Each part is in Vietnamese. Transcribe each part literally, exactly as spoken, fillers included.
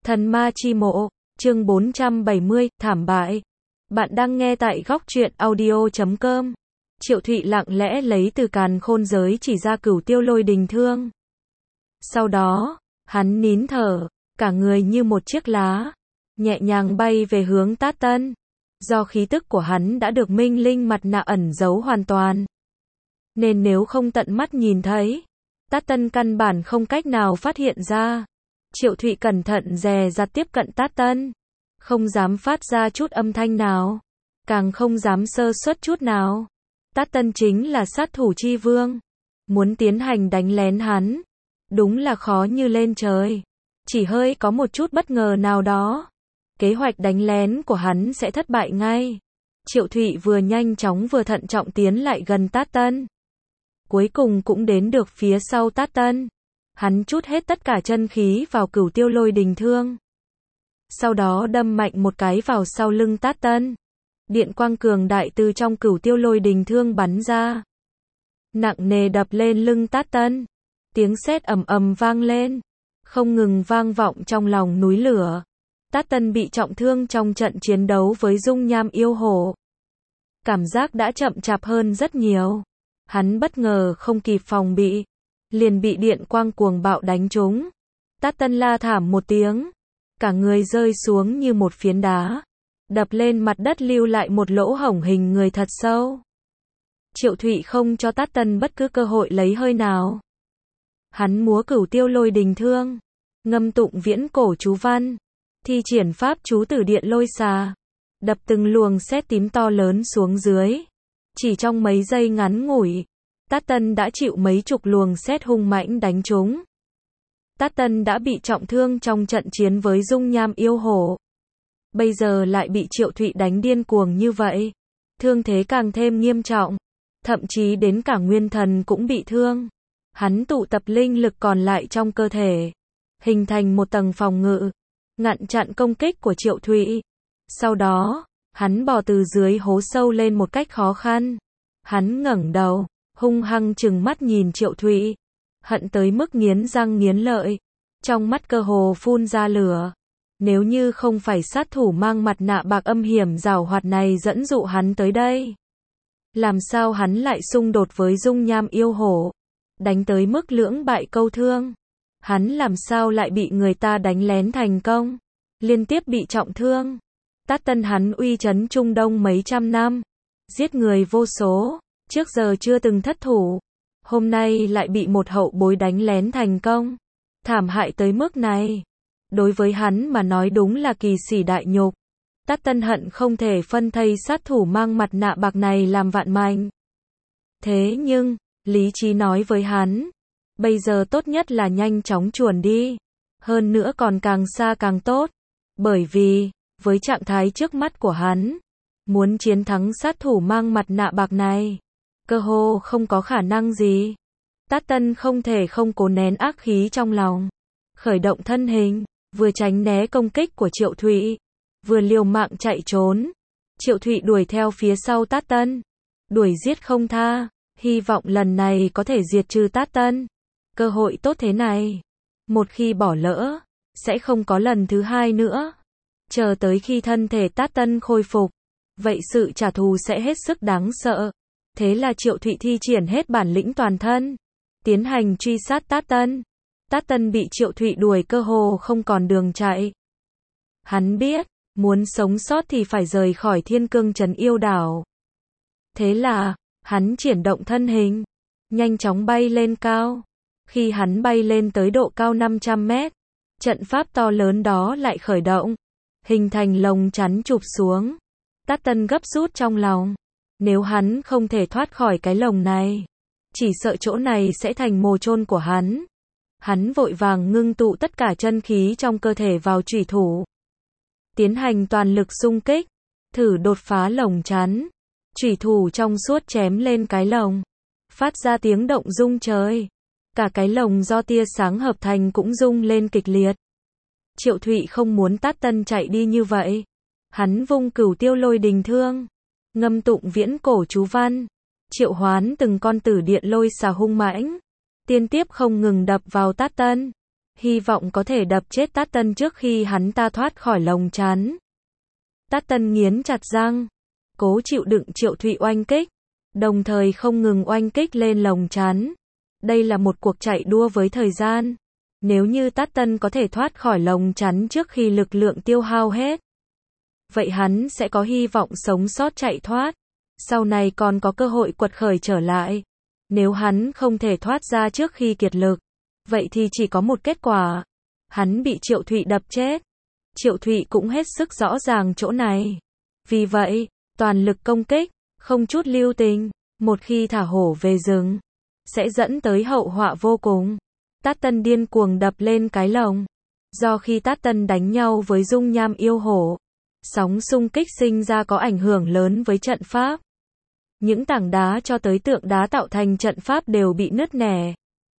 Thần ma chi mộ, chương bốn trăm bảy mươi, thảm bại. Bạn đang nghe tại góc truyện audio chấm com. Triệu Thụy lặng lẽ lấy từ càn khôn giới chỉ ra Cửu Tiêu Lôi Đình Thương. Sau đó, hắn nín thở, cả người như một chiếc lá, nhẹ nhàng bay về hướng Tát Tân. Do khí tức của hắn đã được minh linh mặt nạ ẩn giấu hoàn toàn, nên nếu không tận mắt nhìn thấy, Tát Tân căn bản không cách nào phát hiện ra. Triệu Thụy cẩn thận dè dặt tiếp cận Tát Tân, không dám phát ra chút âm thanh nào, càng không dám sơ suất chút nào. Tát Tân chính là sát thủ chi vương, muốn tiến hành đánh lén hắn, đúng là khó như lên trời. Chỉ hơi có một chút bất ngờ nào đó, kế hoạch đánh lén của hắn sẽ thất bại ngay. Triệu Thụy vừa nhanh chóng vừa thận trọng tiến lại gần Tát Tân, cuối cùng cũng đến được phía sau Tát Tân. Hắn trút hết tất cả chân khí vào Cửu Tiêu Lôi Đình Thương, sau đó đâm mạnh một cái vào sau lưng Tát Tân. Điện quang cường đại từ trong Cửu Tiêu Lôi Đình Thương bắn ra, nặng nề đập lên lưng Tát Tân. Tiếng sét ầm ầm vang lên, không ngừng vang vọng trong lòng núi lửa. Tát Tân bị trọng thương trong trận chiến đấu với dung nham yêu hổ, cảm giác đã chậm chạp hơn rất nhiều. Hắn bất ngờ không kịp phòng bị, liền bị điện quang cuồng bạo đánh trúng. Tát Tân la thảm một tiếng, cả người rơi xuống như một phiến đá, đập lên mặt đất lưu lại một lỗ hổng hình người thật sâu. Triệu Thụy không cho Tát Tân bất cứ cơ hội lấy hơi nào. Hắn múa Cửu Tiêu Lôi Đình Thương, ngâm tụng viễn cổ chú văn, thi triển pháp chú Tử Điện Lôi Xà, đập từng luồng sét tím to lớn xuống dưới. Chỉ trong mấy giây ngắn ngủi, Tát Tân đã chịu mấy chục luồng sét hung mãnh đánh trúng. Tát Tân đã bị trọng thương trong trận chiến với dung nham yêu hổ, bây giờ lại bị Triệu Thụy đánh điên cuồng như vậy, thương thế càng thêm nghiêm trọng, thậm chí đến cả nguyên thần cũng bị thương. Hắn tụ tập linh lực còn lại trong cơ thể, hình thành một tầng phòng ngự, ngăn chặn công kích của Triệu Thụy. Sau đó, hắn bò từ dưới hố sâu lên một cách khó khăn. Hắn ngẩng đầu, hung hăng trừng mắt nhìn Triệu Thụy, hận tới mức nghiến răng nghiến lợi, trong mắt cơ hồ phun ra lửa. Nếu như không phải sát thủ mang mặt nạ bạc âm hiểm giảo hoạt này dẫn dụ hắn tới đây, làm sao hắn lại xung đột với dung nham yêu hổ, đánh tới mức lưỡng bại câu thương? Hắn làm sao lại bị người ta đánh lén thành công, liên tiếp bị trọng thương? Tát Tân hắn uy chấn Trung Đông mấy trăm năm, giết người vô số, trước giờ chưa từng thất thủ, hôm nay lại bị một hậu bối đánh lén thành công, thảm hại tới mức này. Đối với hắn mà nói đúng là kỳ sỉ đại nhục. Tát Tân hận không thể phân thây sát thủ mang mặt nạ bạc này làm vạn mảnh. Thế nhưng, lý trí nói với hắn, bây giờ tốt nhất là nhanh chóng chuồn đi, hơn nữa còn càng xa càng tốt, bởi vì, với trạng thái trước mắt của hắn, muốn chiến thắng sát thủ mang mặt nạ bạc này, cơ hồ không có khả năng gì. Tát Tân không thể không cố nén ác khí trong lòng, khởi động thân hình, vừa tránh né công kích của Triệu Thụy, vừa liều mạng chạy trốn. Triệu Thụy đuổi theo phía sau Tát Tân, đuổi giết không tha, hy vọng lần này có thể diệt trừ Tát Tân. Cơ hội tốt thế này, một khi bỏ lỡ, sẽ không có lần thứ hai nữa. Chờ tới khi thân thể Tát Tân khôi phục, vậy sự trả thù sẽ hết sức đáng sợ. Thế là Triệu Thụy thi triển hết bản lĩnh toàn thân, tiến hành truy sát Tát Tân. Tát Tân bị Triệu Thụy đuổi cơ hồ không còn đường chạy. Hắn biết, muốn sống sót thì phải rời khỏi Thiên Cương Trấn Yêu Đảo. Thế là, hắn triển động thân hình, nhanh chóng bay lên cao. Khi hắn bay lên tới độ cao năm trăm mét, trận pháp to lớn đó lại khởi động, hình thành lồng chắn chụp xuống. Tát Tân gấp rút trong lòng, nếu hắn không thể thoát khỏi cái lồng này, chỉ sợ chỗ này sẽ thành mồ chôn của hắn. Hắn vội vàng ngưng tụ tất cả chân khí trong cơ thể vào chủy thủ, tiến hành toàn lực xung kích, thử đột phá lồng chắn. Chủy thủ trong suốt chém lên cái lồng, phát ra tiếng động rung trời. Cả cái lồng do tia sáng hợp thành cũng rung lên kịch liệt. Triệu Thụy không muốn Tát Tân chạy đi như vậy. Hắn vung Cửu Tiêu Lôi Đình Thương, ngâm tụng viễn cổ chú văn, triệu hoán từng con Tử Điện Lôi Xà hung mãnh, liên tiếp không ngừng đập vào Tát Tân. hy vọng có thể đập chết Tát Tân trước khi hắn ta thoát khỏi lồng chắn. Tát Tân nghiến chặt răng, cố chịu đựng Triệu Thụy oanh kích, đồng thời không ngừng oanh kích lên lồng chắn. Đây là một cuộc chạy đua với thời gian. Nếu như Tát Tân có thể thoát khỏi lồng chắn trước khi lực lượng tiêu hao hết, vậy hắn sẽ có hy vọng sống sót chạy thoát. Sau này còn có cơ hội quật khởi trở lại. Nếu hắn không thể thoát ra trước khi kiệt lực, vậy thì chỉ có một kết quả. Hắn bị Triệu Thụy đập chết. Triệu Thụy cũng hết sức rõ ràng chỗ này. Vì vậy, toàn lực công kích, không chút lưu tình. Một khi thả hổ về rừng, sẽ dẫn tới hậu họa vô cùng. Tát Tân điên cuồng đập lên cái lồng. Do khi Tát Tân đánh nhau với dung nham yêu hổ, sóng xung kích sinh ra có ảnh hưởng lớn với trận pháp. Những tảng đá cho tới tượng đá tạo thành trận pháp đều bị nứt nẻ.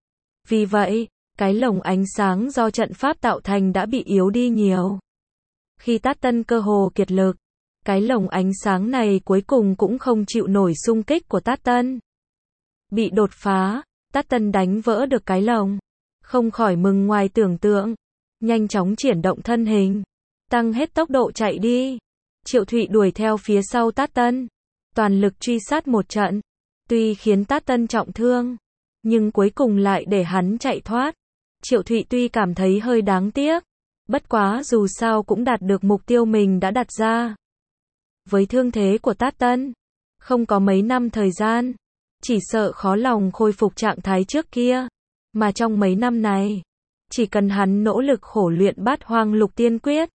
Vì vậy, cái lồng ánh sáng do trận pháp tạo thành đã bị yếu đi nhiều. Khi Tát Tân cơ hồ kiệt lực, cái lồng ánh sáng này cuối cùng cũng không chịu nổi xung kích của Tát Tân. Bị đột phá, Tát Tân đánh vỡ được cái lồng. Không khỏi mừng ngoài tưởng tượng. Nhanh chóng chuyển động thân hình, tăng hết tốc độ chạy đi. Triệu Thụy đuổi theo phía sau Tát Tân, toàn lực truy sát một trận. Tuy khiến Tát Tân trọng thương, nhưng cuối cùng lại để hắn chạy thoát. Triệu Thụy tuy cảm thấy hơi đáng tiếc, bất quá dù sao cũng đạt được mục tiêu mình đã đặt ra. Với thương thế của Tát Tân, không có mấy năm thời gian, chỉ sợ khó lòng khôi phục trạng thái trước kia. Mà trong mấy năm này, chỉ cần hắn nỗ lực khổ luyện Bát Hoang Lục Tiên Quyết,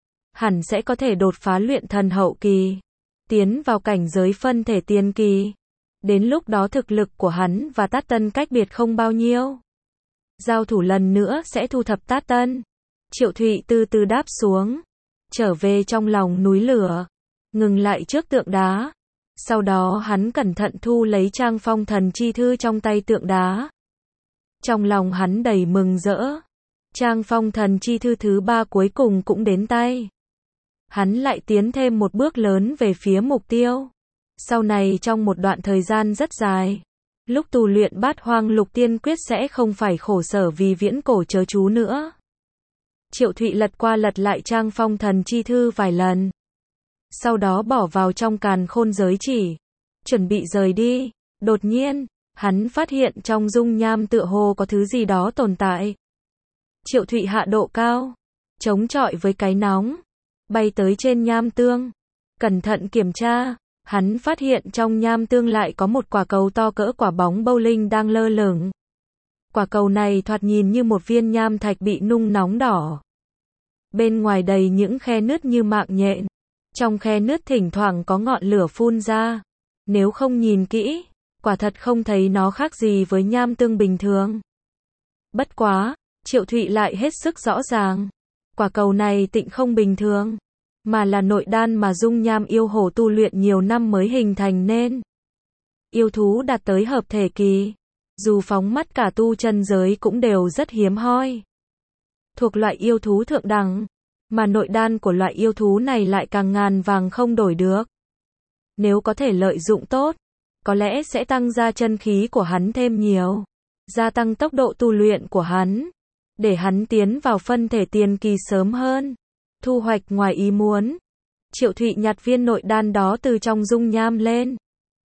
hẳn sẽ có thể đột phá luyện thần hậu kỳ, tiến vào cảnh giới phân thể tiên kỳ. Đến lúc đó thực lực của hắn và Tát Tân cách biệt không bao nhiêu. Giao thủ lần nữa sẽ thu thập Tát Tân. Triệu Thụy từ từ đáp xuống, trở về trong lòng núi lửa, ngừng lại trước tượng đá. Sau đó hắn cẩn thận thu lấy trang phong thần chi thư trong tay tượng đá. Trong lòng hắn đầy mừng rỡ. Trang phong thần chi thư thứ ba cuối cùng cũng đến tay. Hắn lại tiến thêm một bước lớn về phía mục tiêu. Sau này trong một đoạn thời gian rất dài, lúc tu luyện Bát Hoang Lục Tiên Quyết sẽ không phải khổ sở vì viễn cổ chớ chú nữa. Triệu Thụy lật qua lật lại trang phong thần chi thư vài lần. Sau đó bỏ vào trong càn khôn giới chỉ, chuẩn bị rời đi. Đột nhiên, hắn phát hiện trong dung nham tựa hồ có thứ gì đó tồn tại. Triệu Thụy hạ độ cao, chống chọi với cái nóng, bay tới trên nham tương. Cẩn thận kiểm tra, hắn phát hiện trong nham tương lại có một quả cầu to cỡ quả bóng bowling đang lơ lửng. Quả cầu này thoạt nhìn như một viên nham thạch bị nung nóng đỏ. Bên ngoài đầy những khe nứt như mạng nhện. Trong khe nứt thỉnh thoảng có ngọn lửa phun ra. Nếu không nhìn kỹ, quả thật không thấy nó khác gì với nham tương bình thường. Bất quá, Triệu Thụy lại hết sức rõ ràng. Quả cầu này tịnh không bình thường, mà là nội đan mà dung nham yêu hổ tu luyện nhiều năm mới hình thành nên. Yêu thú đạt tới hợp thể kỳ, dù phóng mắt cả tu chân giới cũng đều rất hiếm hoi. Thuộc loại yêu thú thượng đẳng, mà nội đan của loại yêu thú này lại càng ngàn vàng không đổi được. Nếu có thể lợi dụng tốt, có lẽ sẽ tăng gia chân khí của hắn thêm nhiều, gia tăng tốc độ tu luyện của hắn, để hắn tiến vào phân thể tiền kỳ sớm hơn. Thu hoạch ngoài ý muốn. Triệu Thụy nhặt viên nội đan đó từ trong dung nham lên,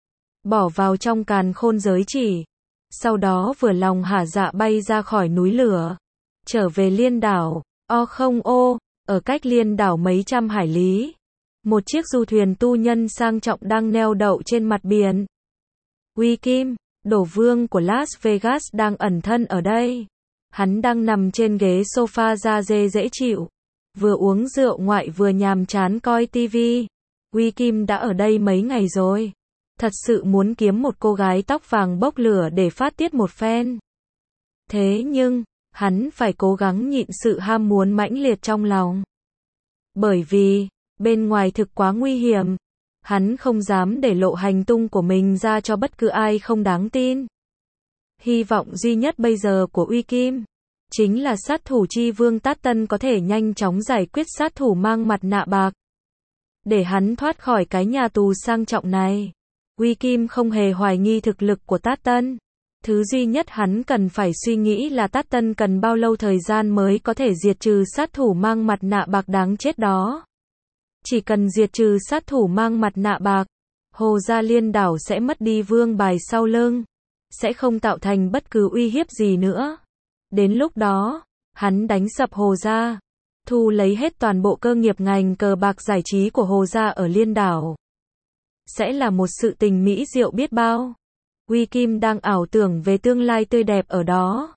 bỏ vào trong càn khôn giới chỉ. Sau đó vừa lòng hả dạ bay ra khỏi núi lửa, trở về liên đảo. O không ô, ở cách liên đảo mấy trăm hải lý, một chiếc du thuyền tu nhân sang trọng đang neo đậu trên mặt biển. Uy Kim, đổ vương của Las Vegas đang ẩn thân ở đây. Hắn đang nằm trên ghế sofa da dê dễ chịu, vừa uống rượu ngoại vừa nhàm chán coi tivi. Uy Kim đã ở đây mấy ngày rồi. Thật sự muốn kiếm một cô gái tóc vàng bốc lửa để phát tiết một phen. Thế nhưng, hắn phải cố gắng nhịn sự ham muốn mãnh liệt trong lòng. Bởi vì, bên ngoài thực quá nguy hiểm. Hắn không dám để lộ hành tung của mình ra cho bất cứ ai không đáng tin. Hy vọng duy nhất bây giờ của Uy Kim chính là sát thủ chi vương Tát Tân có thể nhanh chóng giải quyết sát thủ mang mặt nạ bạc, để hắn thoát khỏi cái nhà tù sang trọng này. Uy Kim không hề hoài nghi thực lực của Tát Tân. Thứ duy nhất hắn cần phải suy nghĩ là Tát Tân cần bao lâu thời gian mới có thể diệt trừ sát thủ mang mặt nạ bạc đáng chết đó. Chỉ cần diệt trừ sát thủ mang mặt nạ bạc, Hồ gia Liên đảo sẽ mất đi vương bài sau lưng, sẽ không tạo thành bất cứ uy hiếp gì nữa. Đến lúc đó, hắn đánh sập Hồ gia, thu lấy hết toàn bộ cơ nghiệp ngành cờ bạc giải trí của Hồ gia ở Liên đảo. Sẽ là một sự tình mỹ diệu biết bao. Uy Kim đang ảo tưởng về tương lai tươi đẹp ở đó.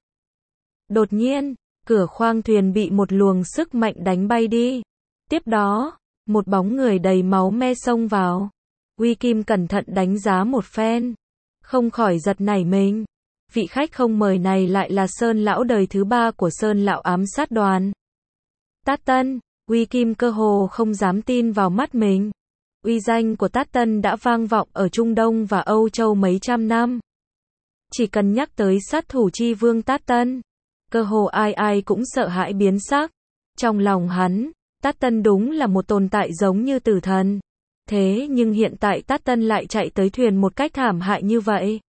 Đột nhiên, cửa khoang thuyền bị một luồng sức mạnh đánh bay đi. Tiếp đó, một bóng người đầy máu me xông vào. Uy Kim cẩn thận đánh giá một phen, không khỏi giật nảy mình. Vị khách không mời này lại là Sơn lão đời thứ ba của Sơn lão ám sát đoàn. Tát Tân, Uy Kim cơ hồ không dám tin vào mắt mình. Uy danh của Tát Tân đã vang vọng ở Trung Đông và Âu Châu mấy trăm năm. Chỉ cần nhắc tới sát thủ chi vương Tát Tân, cơ hồ ai ai cũng sợ hãi biến sắc. Trong lòng hắn, Tát Tân đúng là một tồn tại giống như tử thần. Thế nhưng hiện tại Tát Tân lại chạy tới thuyền một cách thảm hại như vậy.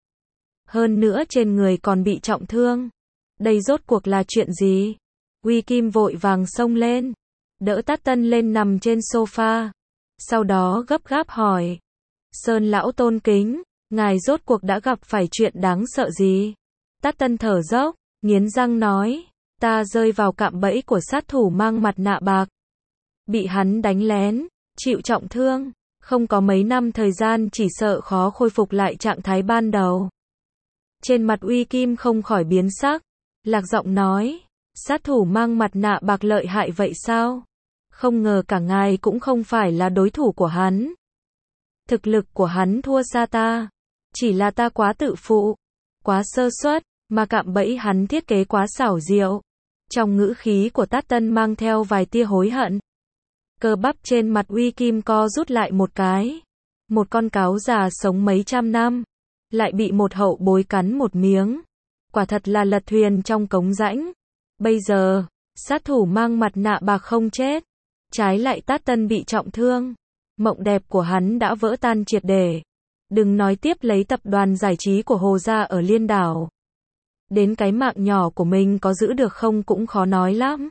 Hơn nữa trên người còn bị trọng thương. Đây rốt cuộc là chuyện gì? Uy Kim vội vàng xông lên, đỡ Tát Tân lên nằm trên sofa. Sau đó gấp gáp hỏi. Sơn lão tôn kính, ngài rốt cuộc đã gặp phải chuyện đáng sợ gì? Tát Tân thở dốc, nghiến răng nói. Ta rơi vào cạm bẫy của sát thủ mang mặt nạ bạc. Bị hắn đánh lén, chịu trọng thương. Không có mấy năm thời gian chỉ sợ khó khôi phục lại trạng thái ban đầu. Trên mặt Uy Kim không khỏi biến sắc. Lạc giọng nói. Sát thủ mang mặt nạ bạc lợi hại vậy sao? Không ngờ cả ngài cũng không phải là đối thủ của hắn. Thực lực của hắn thua xa ta. Chỉ là ta quá tự phụ, quá sơ suất, mà cạm bẫy hắn thiết kế quá xảo diệu. Trong ngữ khí của Tát Tân mang theo vài tia hối hận. Cơ bắp trên mặt Uy Kim co rút lại một cái. Một con cáo già sống mấy trăm năm, lại bị một hậu bối cắn một miếng. Quả thật là lật thuyền trong cống rãnh. Bây giờ, sát thủ mang mặt nạ bạc không chết, trái lại Tát Tân bị trọng thương. Mộng đẹp của hắn đã vỡ tan triệt để. Đừng nói tiếp lấy tập đoàn giải trí của Hồ gia ở Liên đảo. Đến cái mạng nhỏ của mình có giữ được không cũng khó nói lắm.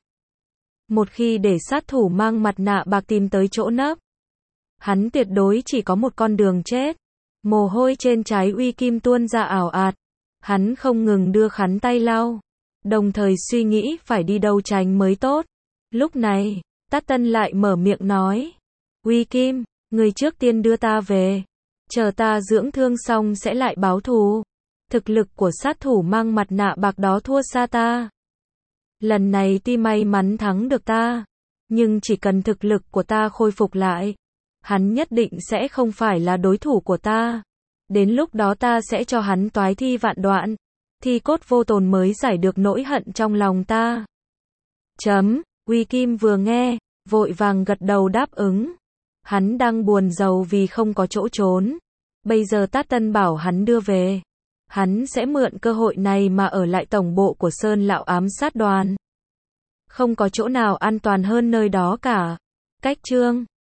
Một khi để sát thủ mang mặt nạ bạc tìm tới chỗ nấp, hắn tuyệt đối chỉ có một con đường chết. Mồ hôi trên trán Uy Kim tuôn ra ảo ạt. Hắn không ngừng đưa khăn tay lau, đồng thời suy nghĩ phải đi đâu tránh mới tốt. Lúc này, Tát Tân lại mở miệng nói. Uy Kim, người trước tiên đưa ta về. Chờ ta dưỡng thương xong sẽ lại báo thù. Thực lực của sát thủ mang mặt nạ bạc đó thua xa ta. Lần này tuy may mắn thắng được ta, nhưng chỉ cần thực lực của ta khôi phục lại, hắn nhất định sẽ không phải là đối thủ của ta. Đến lúc đó ta sẽ cho hắn toái thi vạn đoạn, thi cốt vô tồn mới giải được nỗi hận trong lòng ta. Chấm, Uy Kim vừa nghe, vội vàng gật đầu đáp ứng. Hắn đang buồn rầu vì không có chỗ trốn. Bây giờ Tát Tân bảo hắn đưa về, hắn sẽ mượn cơ hội này mà ở lại tổng bộ của Sơn lão ám sát đoàn. Không có chỗ nào an toàn hơn nơi đó cả. Cách chương